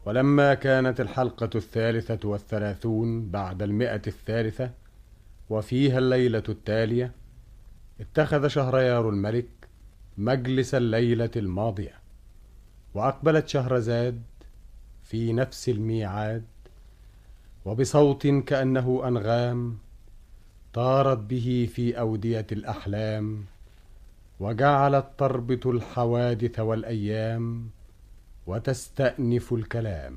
ولما كانت الحلقة 33 بعد 100 وفيها الليلة التالية، اتخذ شهريار الملك مجلس الليلة الماضية، وأقبلت شهرزاد في نفس الميعاد، وبصوت كأنه أنغام طارت به في أودية الأحلام، وجعلت تربط الحوادث والأيام وتستأنف الكلام.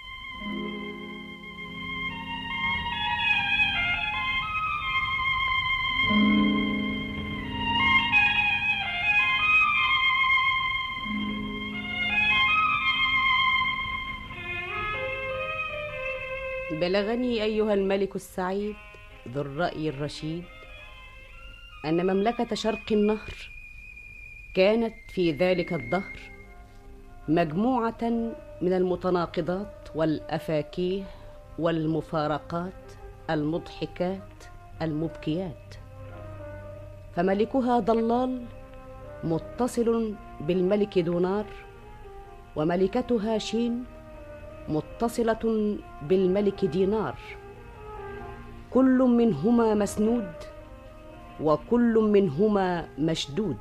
بلغني أيها الملك السعيد ذو الرأي الرشيد أن مملكة شرق النهر كانت في ذلك الدهر مجموعة من المتناقضات والأفاكيه والمفارقات المضحكات المبكيات، فملكها ضلال متصل بالملك دونار، وملكتها شين متصلة بالملك دينار، كل منهما مسنود وكل منهما مشدود.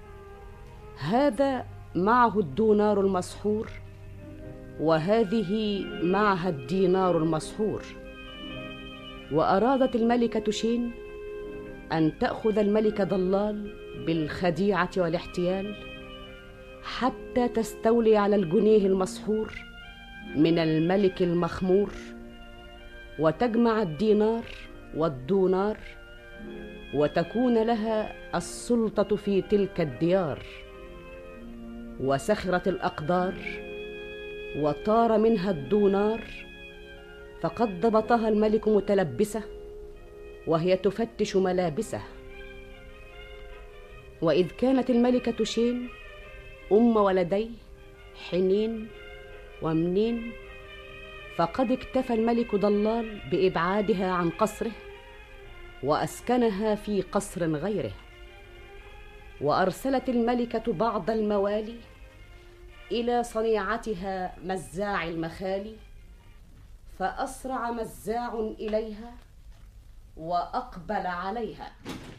هذا معه الدونار المسحور، وهذه معها الدينار المسحور. وأرادت الملكة شين أن تأخذ الملك ضلال بالخديعة والاحتيال حتى تستولي على الجنيه المسحور من الملك المخمور، وتجمع الدينار والدونار، وتكون لها السلطة في تلك الديار. وسخرت الأقدار وطار منها الدونار، فقد ضبطها الملك متلبسة وهي تفتش ملابسه. وإذ كانت الملكة شين أم ولدي حنين ومنين، فقد اكتفى الملك ضلال بإبعادها عن قصره وأسكنها في قصر غيره. وأرسلت الملكة بعض الموالي إلى صنيعتها مزاع المخالي، فأسرع مزاع إليها وأقبل عليها.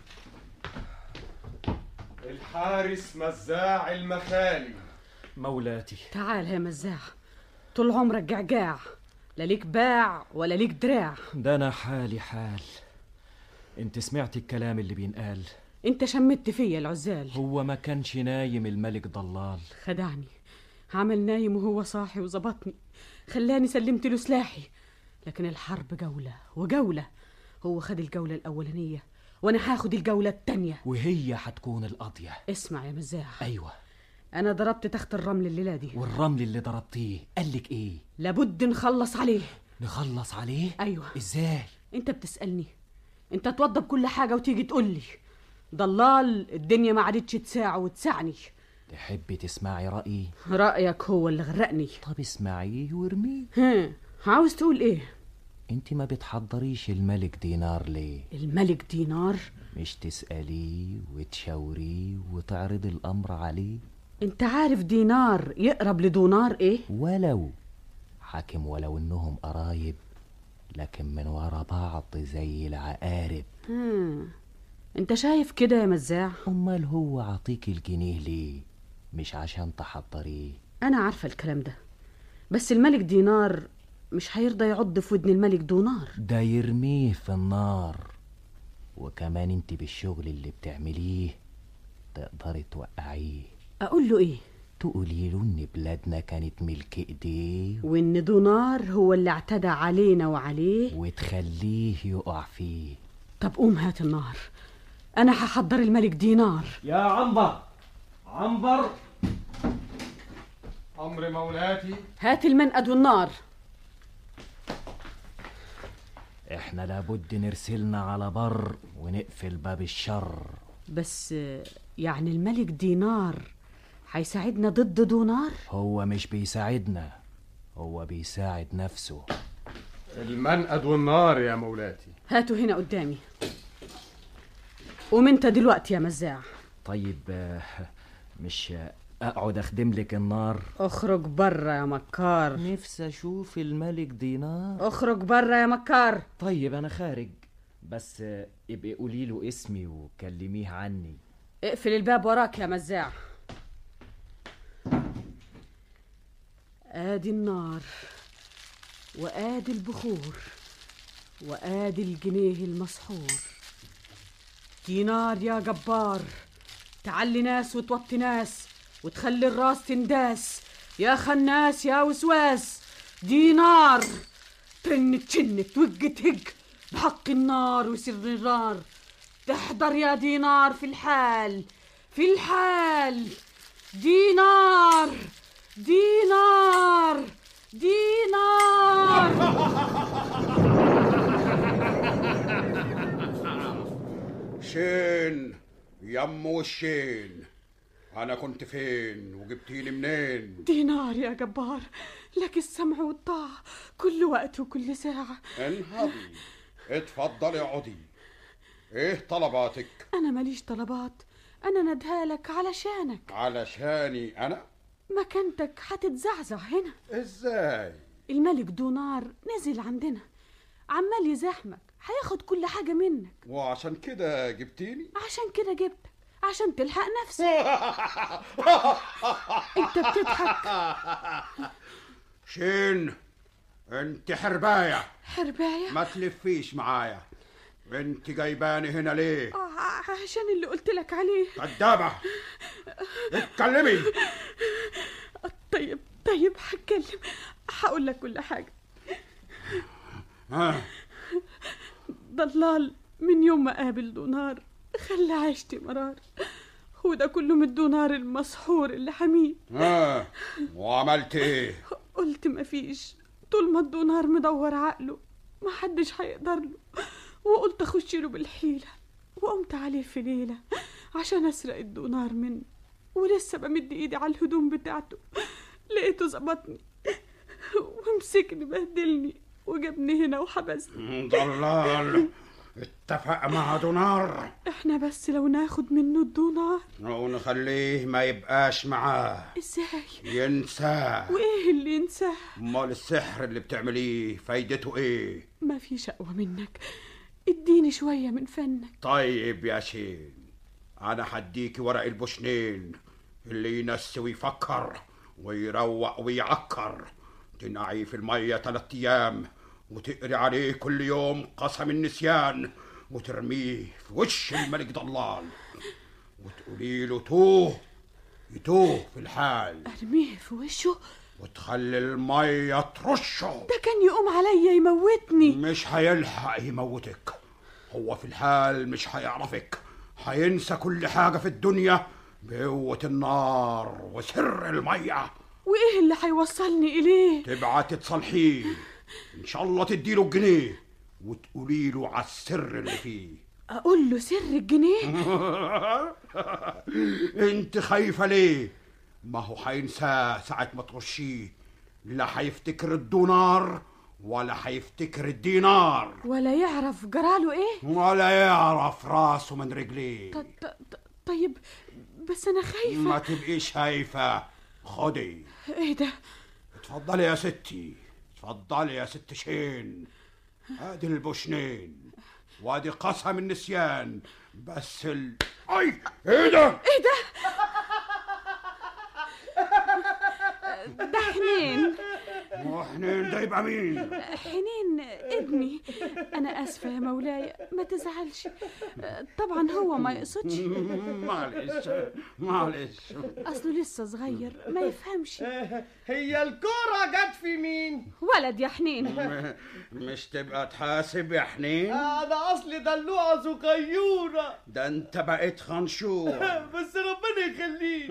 الحارس مزاع المخالي. مولاتي. تعال يا مزاع، طول عمرك جعجاع، لا ليك باع ولا ليك دراع. ده أنا حالي حال. انت سمعت الكلام اللي بينقال؟ انت شمت فيا العزال. هو ما كانش نايم الملك ضلال؟ خدعني، عمل نايم وهو صاحي وظبطني، خلاني سلمت له سلاحي. لكن الحرب جولة وجولة، هو خد الجولة الأولانية وانا هاخد الجولة التانية، وهي هتكون القاضية. اسمع يا مزاع. ايوه. انا ضربت تحت الرمل الليلة دي. والرمل اللي ضربتيه قالك ايه؟ لابد نخلص عليه. نخلص عليه؟ ايوه. ازاي؟ انت بتسألني، انت توضب كل حاجة وتيجي تقولي ضلال الدنيا ما عادتش تساعه وتسعني. تحبي تسمعي رأيي؟ رأيك هو اللي غرقني. طب اسمعيه وارميه. عاوز تقول ايه؟ انت ما بتحضريش الملك دينار ليه؟ الملك دينار؟ مش تسأليه وتشاوريه وتعرض الأمر عليه؟ انت عارف دينار يقرب لدونار ايه؟ ولو حاكم، ولو انهم قرايب، لكن من ورا بعض زي العقارب. انت شايف كده يا مزاع؟ امال هو عطيك الجنيه ليه؟ مش عشان تحضريه؟ انا عارفة الكلام ده، بس الملك دينار مش هيرضى يعض في ودن الملك دونار. ده يرميه في النار. وكمان انت بالشغل اللي بتعمليه تقدري توقعيه. اقول له ايه؟ تقولي له ان بلادنا كانت ملك ايديه، وان دونار هو اللي اعتدى علينا وعليه، وتخليه يقع فيه. طب قوم هات النار، انا هحضر الملك دينار. يا عنبر، عنبر. أمر مولاتي. هات المنقد والنار. احنا لابد نرسلنا على بر ونقفل باب الشر. بس يعني الملك دينار هيساعدنا ضد دونار؟ هو مش بيساعدنا، هو بيساعد نفسه. المنقد والنار يا مولاتي. هاتوا هنا قدامي. قوم انت دلوقتي يا مزاع. طيب، مش اقعد اخدم لك النار؟ اخرج بره يا مكار. نفسي اشوف الملك دينار. اخرج بره يا مكار. طيب انا خارج، بس ابقي قولي له اسمي وكلميه عني. اقفل الباب وراك يا مزاع. ادي النار وادي البخور وادي الجنيه المسحور. دينار يا جبار، تعلي ناس وتوطي ناس وتخلي الراس تنداس، يا خناس يا وسواس. دينار ترن تشن توج تهج بحق النار وسر النار. تحضر يا دينار في الحال في الحال. دينار دينار دينار. شين يمو الشين، انا كنت فين وجبتيني منين؟ دينار يا جبار، لك السمع والطاعة كل وقت وكل ساعة. انهضي اتفضلي اقعدي. ايه طلباتك؟ أنا ماليش طلبات، أنا ندهالك علشانك. علشاني انا؟ مكانتك هتتزعزع هنا. ازاي؟ الملك دينار نزل عندنا، عمال يزاحمك، هياخد كل حاجة منك. وعشان كده جبتيني؟ عشان كده جبتك، عشان تلحق نفسك. انت بتضحك. شين انت حرباية. حرباية؟ ما تلفيش معايا. انت جايباني هنا ليه؟ عشان اللي قلت لك عليه. كدابة اتكلمي. طيب هتكلم، هقول لك كل حاجة. ضلال من يوم ما قابل دينار خلى عيشتي مرار، وده كله من الدينار المسحور اللي حميه. وعملت ايه؟ قلت مفيش، طول ما الدينار مدور عقله محدش هيقدر له، وقلت اخش له بالحيلة، وقمت عليه في ليلة عشان اسرق الدينار منه، ولسه بمد ايدي على الهدوم بتاعته لقيته ظبطني ومسكني بهدلني وجابني هنا وحبسني. ضلال اتفق مع دينار. احنا بس لو ناخد منه الدينار ونخليه ما يبقاش معاه. ازاي؟ ينساه. وايه اللي ينساه؟ امال السحر اللي بتعمليه فايدته ايه؟ ما فيش اقوى منك، اديني شوية من فنك. طيب يا شين، انا هديكي ورق البوشنين اللي ينسي ويفكر ويروق ويعكر. تنقعيه في المية 3 أيام وتقري عليه كل يوم قسم النسيان، وترميه في وش الملك ضلال وتقولي له يتوه في الحال. ارميه في وشه وتخلي المية ترشه. ده كان يقوم عليا يموتني. مش هيلحق يموتك، هو في الحال مش هيعرفك، هينسى كل حاجة في الدنيا بقوة النار وسر المية. وايه اللي هيوصلني اليه؟ تبعتي تصالحيه، ان شاء الله تديله الجنيه وتقولي له على السر اللي فيه. اقول له سر الجنيه؟ انت خايفة ليه؟ ما هو هينساه ساعة ما ترشيه، لا هيفتكر الدينار ولا هيفتكر الدينار، ولا يعرف جراله ايه، ولا يعرف راسه من رجليه. طيب بس انا خايفة. ما تبقيش خايفة، خدي. ايه ده؟ اتفضلي يا ستي، اتفضلي يا ست شين. ادي البوشنين وادي قسم النسيان. بس اي ايه ده؟ ايه ده؟ ده حنين. وحنين ده يبقى مين؟ حنين ابني. انا اسفه يا مولاي، ما تزعلش، طبعا هو ما يقصدش. معلش اصله لسه صغير ما يفهمش. هي الكرة جت في مين؟ ولد يا حنين. مش تبقى تحاسب يا حنين؟ انا اصلي دلوعة صغيرة. ده انت بقيت خنشور. بس ربنا يخليك.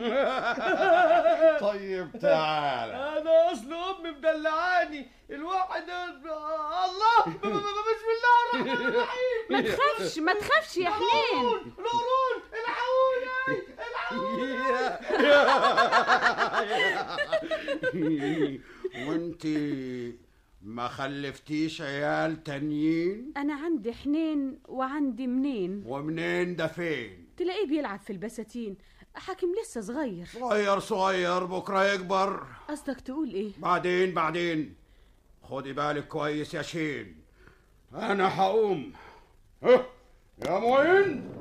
طيب تعال. انا اصل امي مدلعاني الواحد. الله، بسم الله الرحمن الرحيم. ما تخافش يا حنين. نورون الحقوني. وانتي ما خلفتيش عيال تانيين؟ انا عندي حنين وعندي منين. ومنين ده فين؟ تلاقيه بيلعب في البساتين، حاكم لسه صغير. صغير بكرة يكبر. قصدك تقول ايه؟ بعدين خدي بالك كويس يا شين. أنا هقوم. ها يا معين.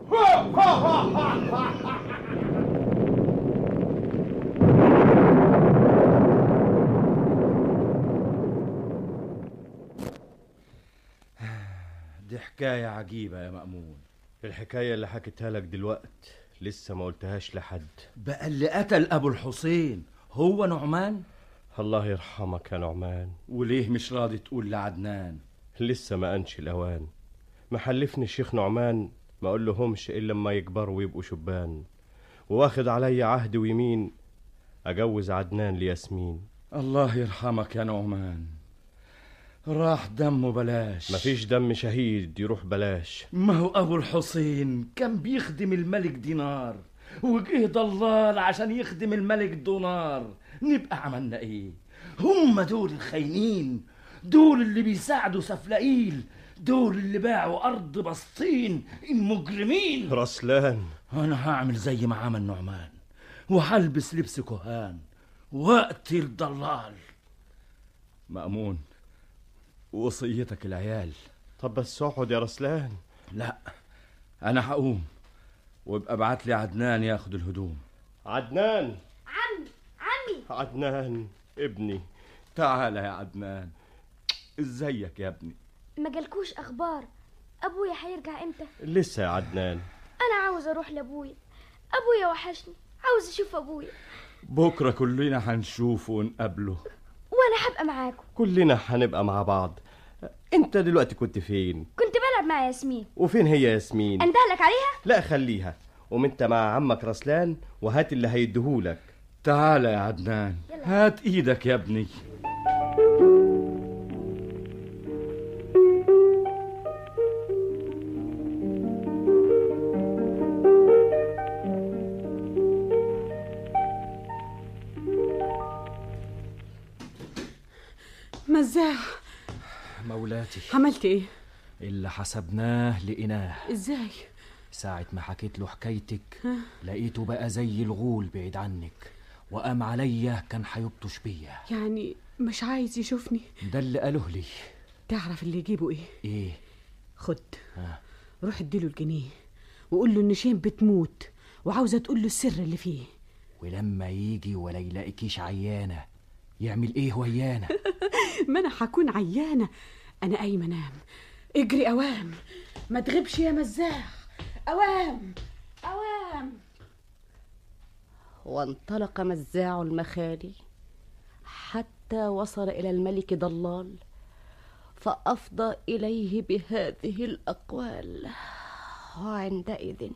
دي حكاية عجيبة يا مأمون. الحكاية اللي حكيتها لك دلوقت لسه ما قلتهاش لحد. بقى اللي قتل أبو الحسين هو نعمان؟ الله يرحمك يا نعمان. وليه مش راضي تقول لعدنان؟ لسه ما أنش الأوان. محلفني الشيخ نعمان ما أقول لهمش إلا لما يكبروا ويبقوا شبان، واخد علي عهد ويمين أجوز عدنان لياسمين. الله يرحمك يا نعمان، راح دمه بلاش. مفيش دم شهيد يروح بلاش. ما هو أبو الحسين كان بيخدم الملك دينار، وجه ضلال عشان يخدم الملك دونار. نبقى عملنا ايه؟ هم دول الخاينين، دول اللي بيساعدوا سفلقيل، دول اللي باعوا أرض بسطين، المجرمين. رسلان، أنا هعمل زي ما عمل نعمان، وهلبس لبس كهان وأقتل الضلال. مأمون، وصيتك العيال. طب بس اقعد يا رسلان. لا، أنا هقوم، وابقى ابعت لي عدنان ياخد الهدوم. عدنان. عمي عدنان ابني. تعال يا عدنان. ازيك يا ابني؟ ما جالكوش اخبار ابويا هيرجع امتى؟ لسه يا عدنان. انا عاوز اروح لابويا، ابويا وحشني، عاوز اشوف ابويا. بكره كلنا هنشوفه ونقابله، وانا هبقى معاكم. كلنا هنبقى مع بعض. انت دلوقتي كنت فين؟ كنت بلعب مع ياسمين. وفين هي ياسمين؟ اندهلك عليها؟ لا خليها، قوم انت مع عمك رسلان وهات اللي هيديهولك. تعال يا عدنان، هات ايدك يا ابني. مزاع. مولاتي، عملت ايه؟ اللي حسبناه لقيناه. ازاي؟ ساعة ما حكيت له حكايتك لقيته بقى زي الغول بعيد عنك، وقام عليا كان هيبطش بيا. يعني مش عايز يشوفني؟ ده اللي قاله لي. تعرف اللي يجيبه ايه؟ ايه؟ خد، روح اديله الجنيه وقول له ان شين بتموت وعاوزه تقول له السر اللي فيه. ولما يجي ولا يلاقيكيش عيانه يعمل ايه ويانا؟ ما انا هكون عيانه، انا قايمه انام. اجري اوام، ما تغيبش يا مزاع. اوام اوام. وانطلق مزاع المخالي حتى وصل إلى الملك ضلال، فأفضى إليه بهذه الأقوال. وعندئذ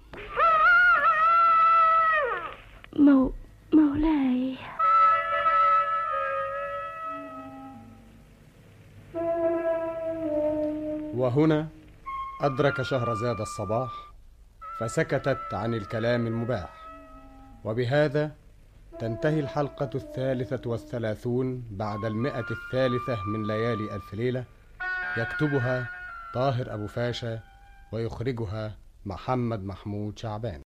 مولاي. وهنا أدرك شهرزاد الصباح، فسكتت عن الكلام المباح. وبهذا تنتهي الحلقة 33 بعد 100 من ليالي ألف ليلة. يكتبها طاهر أبو فاشا ويخرجها محمد محمود شعبان.